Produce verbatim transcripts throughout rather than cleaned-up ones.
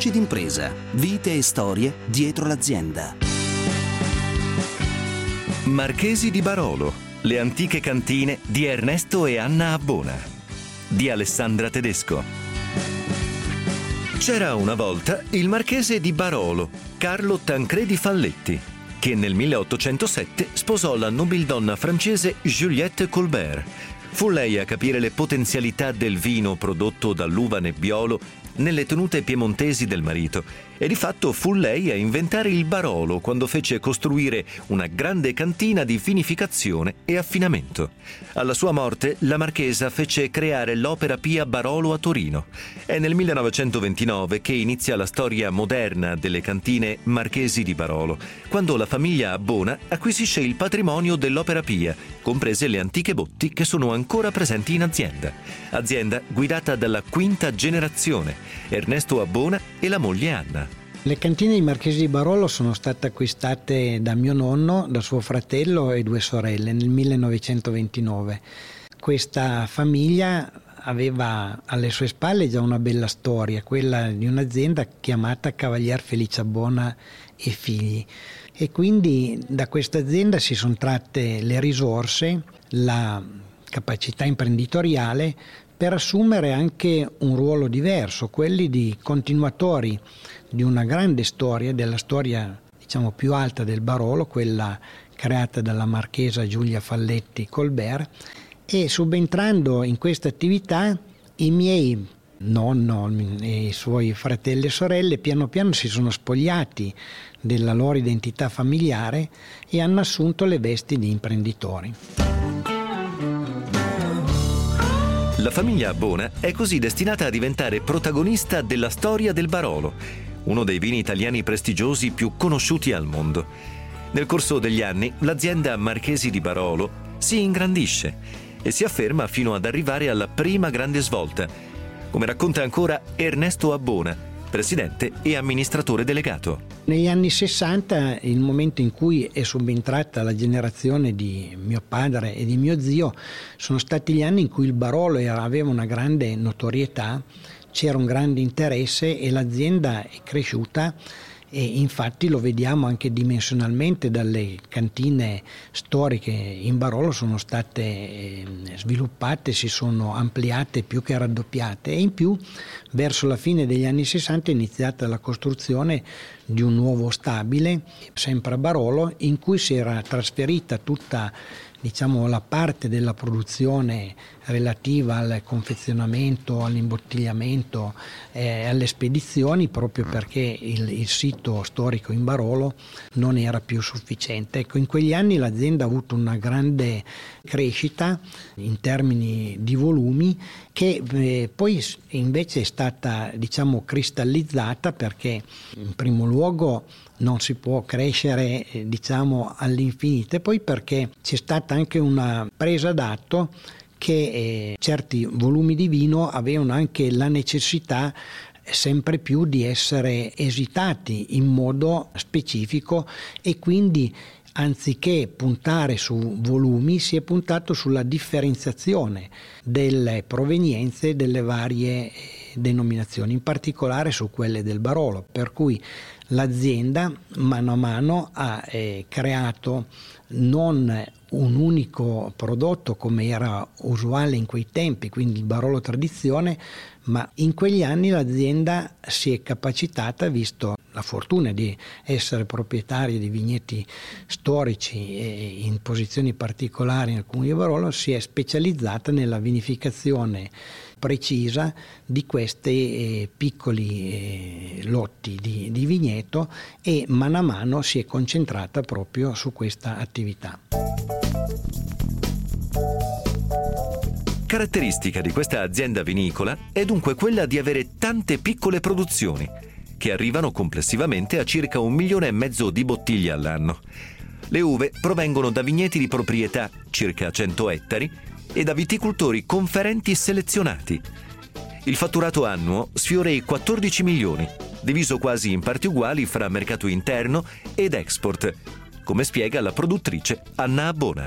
Voci d'impresa, vite e storie dietro l'azienda. Marchesi di Barolo, le antiche cantine di Ernesto e Anna Abbona, di Alessandra Tedesco. C'era una volta il marchese di Barolo, Carlo Tancredi Falletti, che nel milleottocentosette sposò la nobildonna francese Juliette Colbert. Fu lei a capire le potenzialità del vino prodotto dall'uva Nebbiolo nelle tenute piemontesi del marito, e di fatto fu lei a inventare il Barolo quando fece costruire una grande cantina di vinificazione e affinamento. Alla sua morte la marchesa fece creare l'Opera Pia Barolo a Torino. È nel millenovecentoventinove che inizia la storia moderna delle cantine Marchesi di Barolo, quando la famiglia Abbona acquisisce il patrimonio dell'Opera Pia, comprese le antiche botti che sono ancora presenti in azienda. Azienda guidata dalla quinta generazione, Ernesto Abbona e la moglie Anna. Le cantine di Marchesi di Barolo sono state acquistate da mio nonno, da suo fratello e due sorelle nel millenovecentoventinove. Questa famiglia aveva alle sue spalle già una bella storia, quella di un'azienda chiamata Cavalier Felice Abbona e Figli, e quindi da questa azienda si sono tratte le risorse, la capacità imprenditoriale per assumere anche un ruolo diverso, quelli di continuatori di una grande storia, della storia diciamo più alta del Barolo, quella creata dalla marchesa Giulia Falletti Colbert, e subentrando in questa attività i miei nonno e i suoi fratelli e sorelle piano piano si sono spogliati della loro identità familiare e hanno assunto le vesti di imprenditori. La famiglia Abbona è così destinata a diventare protagonista della storia del Barolo, uno dei vini italiani prestigiosi più conosciuti al mondo. Nel corso degli anni l'azienda Marchesi di Barolo si ingrandisce e si afferma fino ad arrivare alla prima grande svolta, come racconta ancora Ernesto Abbona, presidente e amministratore delegato. Negli anni sessanta, il momento in cui è subentrata la generazione di mio padre e di mio zio, sono stati gli anni in cui il Barolo aveva una grande notorietà, c'era un grande interesse e l'azienda è cresciuta, e infatti lo vediamo anche dimensionalmente dalle cantine storiche in Barolo sono state sviluppate, si sono ampliate più che raddoppiate, e in più verso la fine degli anni sessanta è iniziata la costruzione di un nuovo stabile, sempre a Barolo, in cui si era trasferita tutta diciamo la parte della produzione relativa al confezionamento, all'imbottigliamento e eh, alle spedizioni, proprio perché il, il sito storico in Barolo non era più sufficiente. Ecco, in quegli anni l'azienda ha avuto una grande crescita in termini di volumi, che eh, poi invece è stata diciamo cristallizzata, perché in primo luogo non si può crescere eh, diciamo all'infinito, e poi perché c'è stata anche una presa d'atto che eh, certi volumi di vino avevano anche la necessità sempre più di essere esitati in modo specifico, e quindi anziché puntare su volumi si è puntato sulla differenziazione delle provenienze delle varie denominazioni, in particolare su quelle del Barolo, per cui l'azienda mano a mano ha eh, creato non un unico prodotto come era usuale in quei tempi, quindi il Barolo tradizione, ma in quegli anni l'azienda si è capacitata, visto la fortuna di essere proprietaria di vigneti storici e in posizioni particolari nel comune di Barolo, si è specializzata nella vinificazione precisa di questi eh, piccoli eh, lotti di, di vigneto, e mano a mano si è concentrata proprio su questa attività. Caratteristica di questa azienda vinicola è dunque quella di avere tante piccole produzioni, che arrivano complessivamente a circa un milione e mezzo di bottiglie all'anno. Le uve provengono da vigneti di proprietà, circa cento ettari, e da viticoltori conferenti selezionati. Il fatturato annuo sfiora i quattordici milioni, diviso quasi in parti uguali fra mercato interno ed export, come spiega la produttrice Anna Abbona.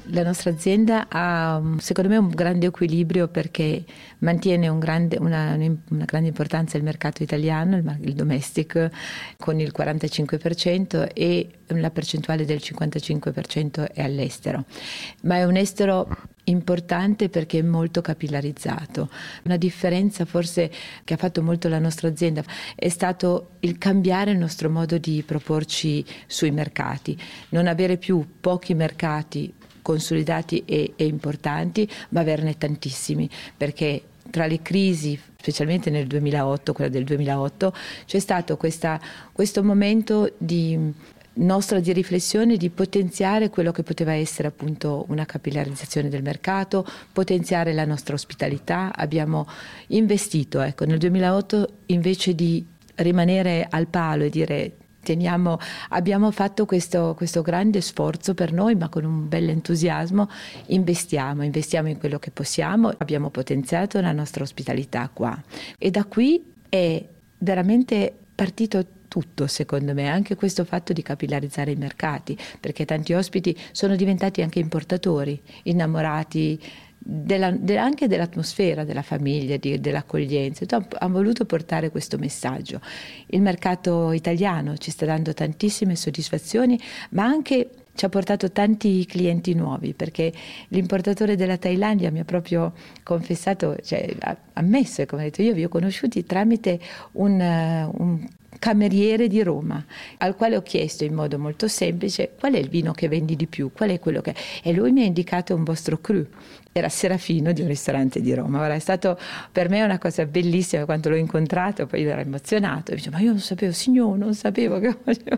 La nostra azienda ha, secondo me, un grande equilibrio perché mantiene un grande, una, una grande importanza il mercato italiano, il, il domestic, con il quarantacinque per cento e la percentuale del cinquantacinque per cento è all'estero. Ma è un estero importante perché è molto capillarizzato. Una differenza forse che ha fatto molto la nostra azienda è stato il cambiare il nostro modo di proporci sui mercati, non avere più pochi mercati consolidati e, e importanti, ma averne tantissimi, perché tra le crisi, specialmente nel duemilaotto, quella del duemilaotto, c'è stato questa, questo momento di nostra di riflessione di potenziare quello che poteva essere appunto una capillarizzazione del mercato, potenziare la nostra ospitalità. Abbiamo investito, ecco, nel duemilaotto invece di rimanere al palo e dire teniamo, abbiamo fatto questo, questo grande sforzo per noi, ma con un bel entusiasmo investiamo, investiamo in quello che possiamo, abbiamo potenziato la nostra ospitalità qua e da qui è veramente partito tutto, secondo me, anche questo fatto di capillarizzare i mercati, perché tanti ospiti sono diventati anche importatori, innamorati Della, de, anche dell'atmosfera della famiglia, di, dell'accoglienza. Hanno voluto portare questo messaggio. Il mercato italiano ci sta dando tantissime soddisfazioni, ma anche ci ha portato tanti clienti nuovi, perché l'importatore della Thailandia mi ha proprio confessato, cioè ha ammesso, come ho detto, io vi ho conosciuti tramite un, un cameriere di Roma, al quale ho chiesto in modo molto semplice qual è il vino che vendi di più, qual è quello che... e lui mi ha indicato un vostro cru. Era Serafino di un ristorante di Roma. Ora, è stato per me una cosa bellissima quando l'ho incontrato, poi ero emozionato, dice, ma io non sapevo, signor, non sapevo che,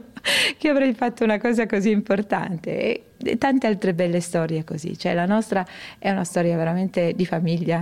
che avrei fatto una cosa così importante e, e tante altre belle storie così, cioè la nostra è una storia veramente di famiglia.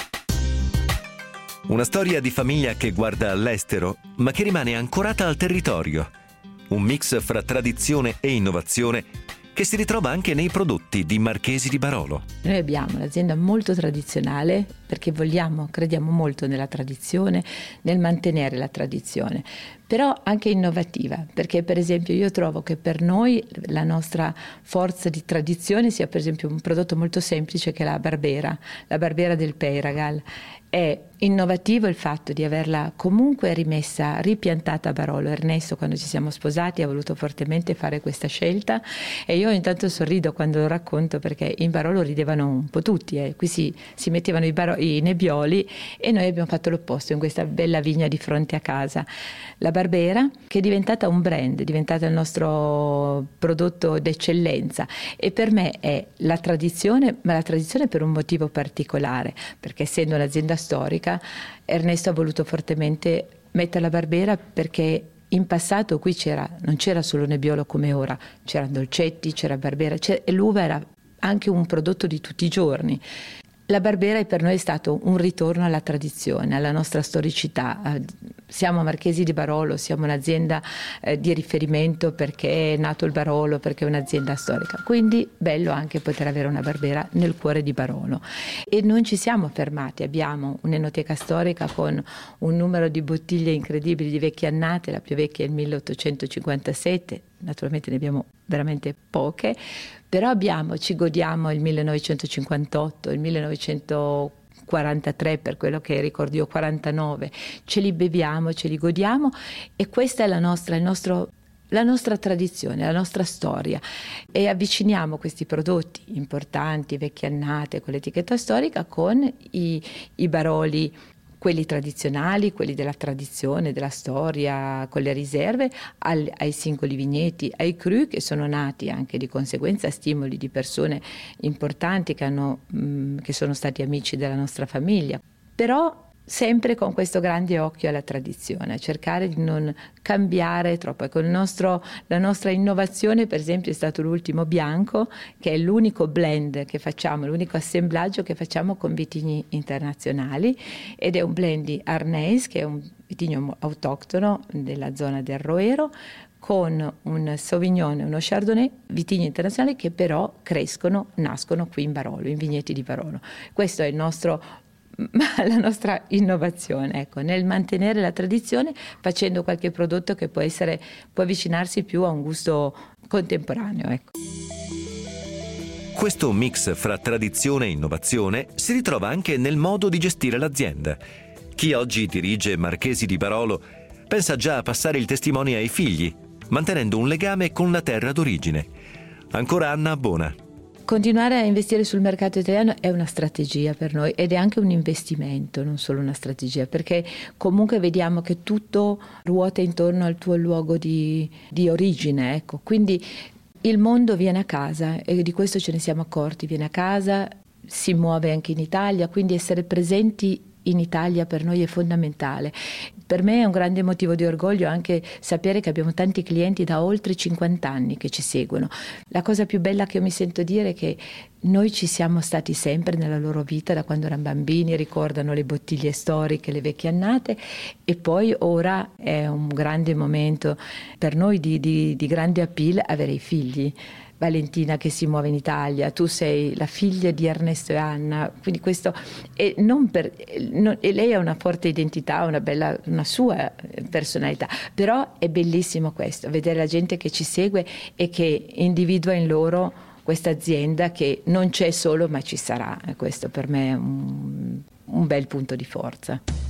Una storia di famiglia che guarda all'estero, ma che rimane ancorata al territorio. Un mix fra tradizione e innovazione che si ritrova anche nei prodotti di Marchesi di Barolo. Noi abbiamo un'azienda molto tradizionale perché vogliamo, crediamo molto nella tradizione, nel mantenere la tradizione, però anche innovativa, perché per esempio io trovo che per noi la nostra forza di tradizione sia per esempio un prodotto molto semplice che è la Barbera, la Barbera del Peiragal. È innovativo il fatto di averla comunque rimessa, ripiantata a Barolo. Ernesto, quando ci siamo sposati, ha voluto fortemente fare questa scelta e io intanto sorrido quando lo racconto perché in Barolo ridevano un po' tutti, eh. Qui si, si mettevano i, baro- i nebbioli e noi abbiamo fatto l'opposto in questa bella vigna di fronte a casa. La Barbera, che è diventata un brand, è diventata il nostro prodotto d'eccellenza e per me è la tradizione, ma la tradizione per un motivo particolare, perché essendo un'azienda storica, Ernesto ha voluto fortemente mettere la Barbera perché in passato qui c'era, non c'era solo nebbiolo come ora, c'erano dolcetti, c'era Barbera, c'era, e l'uva era anche un prodotto di tutti i giorni. La Barbera per noi è stato un ritorno alla tradizione, alla nostra storicità. Siamo Marchesi di Barolo, siamo un'azienda eh, di riferimento perché è nato il Barolo, perché è un'azienda storica. Quindi bello anche poter avere una Barbera nel cuore di Barolo. E non ci siamo fermati, abbiamo un'enoteca storica con un numero di bottiglie incredibili di vecchie annate, la più vecchia è il milleottocentocinquantasette, naturalmente ne abbiamo veramente poche, però abbiamo, ci godiamo il millenovecentocinquantotto, il millenovecentoquarantatré, per quello che ricordo io, quarantanove, ce li beviamo, ce li godiamo e questa è la nostra, il nostro, la nostra tradizione, la nostra storia e avviciniamo questi prodotti importanti, vecchie annate con l'etichetta storica con i, i baroli, quelli tradizionali, quelli della tradizione, della storia, con le riserve, al, ai singoli vigneti, ai cru che sono nati anche di conseguenza a stimoli di persone importanti che, hanno, mh, che sono stati amici della nostra famiglia. Però sempre con questo grande occhio alla tradizione, a cercare di non cambiare troppo. Con il nostro, la nostra innovazione, per esempio, è stato l'ultimo bianco, che è l'unico blend che facciamo, l'unico assemblaggio che facciamo con vitigni internazionali, ed è un blend di Arneis, che è un vitigno autoctono della zona del Roero, con un Sauvignon e uno Chardonnay, vitigni internazionali che però crescono, nascono qui in Barolo, in vigneti di Barolo. Questo è il nostro la nostra innovazione, ecco, nel mantenere la tradizione facendo qualche prodotto che può essere, può avvicinarsi più a un gusto contemporaneo, ecco. Questo mix fra tradizione e innovazione si ritrova anche nel modo di gestire l'azienda. Chi oggi dirige Marchesi di Barolo pensa già a passare il testimone ai figli, mantenendo un legame con la terra d'origine. Ancora Anna Abbona. Continuare a investire sul mercato italiano è una strategia per noi ed è anche un investimento, non solo una strategia, perché comunque vediamo che tutto ruota intorno al tuo luogo di, di origine, ecco. Quindi il mondo viene a casa e di questo ce ne siamo accorti, viene a casa, si muove anche in Italia, quindi essere presenti in Italia per noi è fondamentale. Per me è un grande motivo di orgoglio anche sapere che abbiamo tanti clienti da oltre cinquanta anni che ci seguono. La cosa più bella che io mi sento dire è che noi ci siamo stati sempre nella loro vita, da quando erano bambini, ricordano le bottiglie storiche, le vecchie annate, e poi ora è un grande momento per noi di, di, di grande appeal avere i figli. Valentina che si muove in Italia, tu sei la figlia di Ernesto e Anna, quindi questo e non per, non, e lei ha una forte identità, una bella, una sua personalità, però è bellissimo questo, vedere la gente che ci segue e che individua in loro questa azienda che non c'è solo ma ci sarà, e questo per me è un, un bel punto di forza.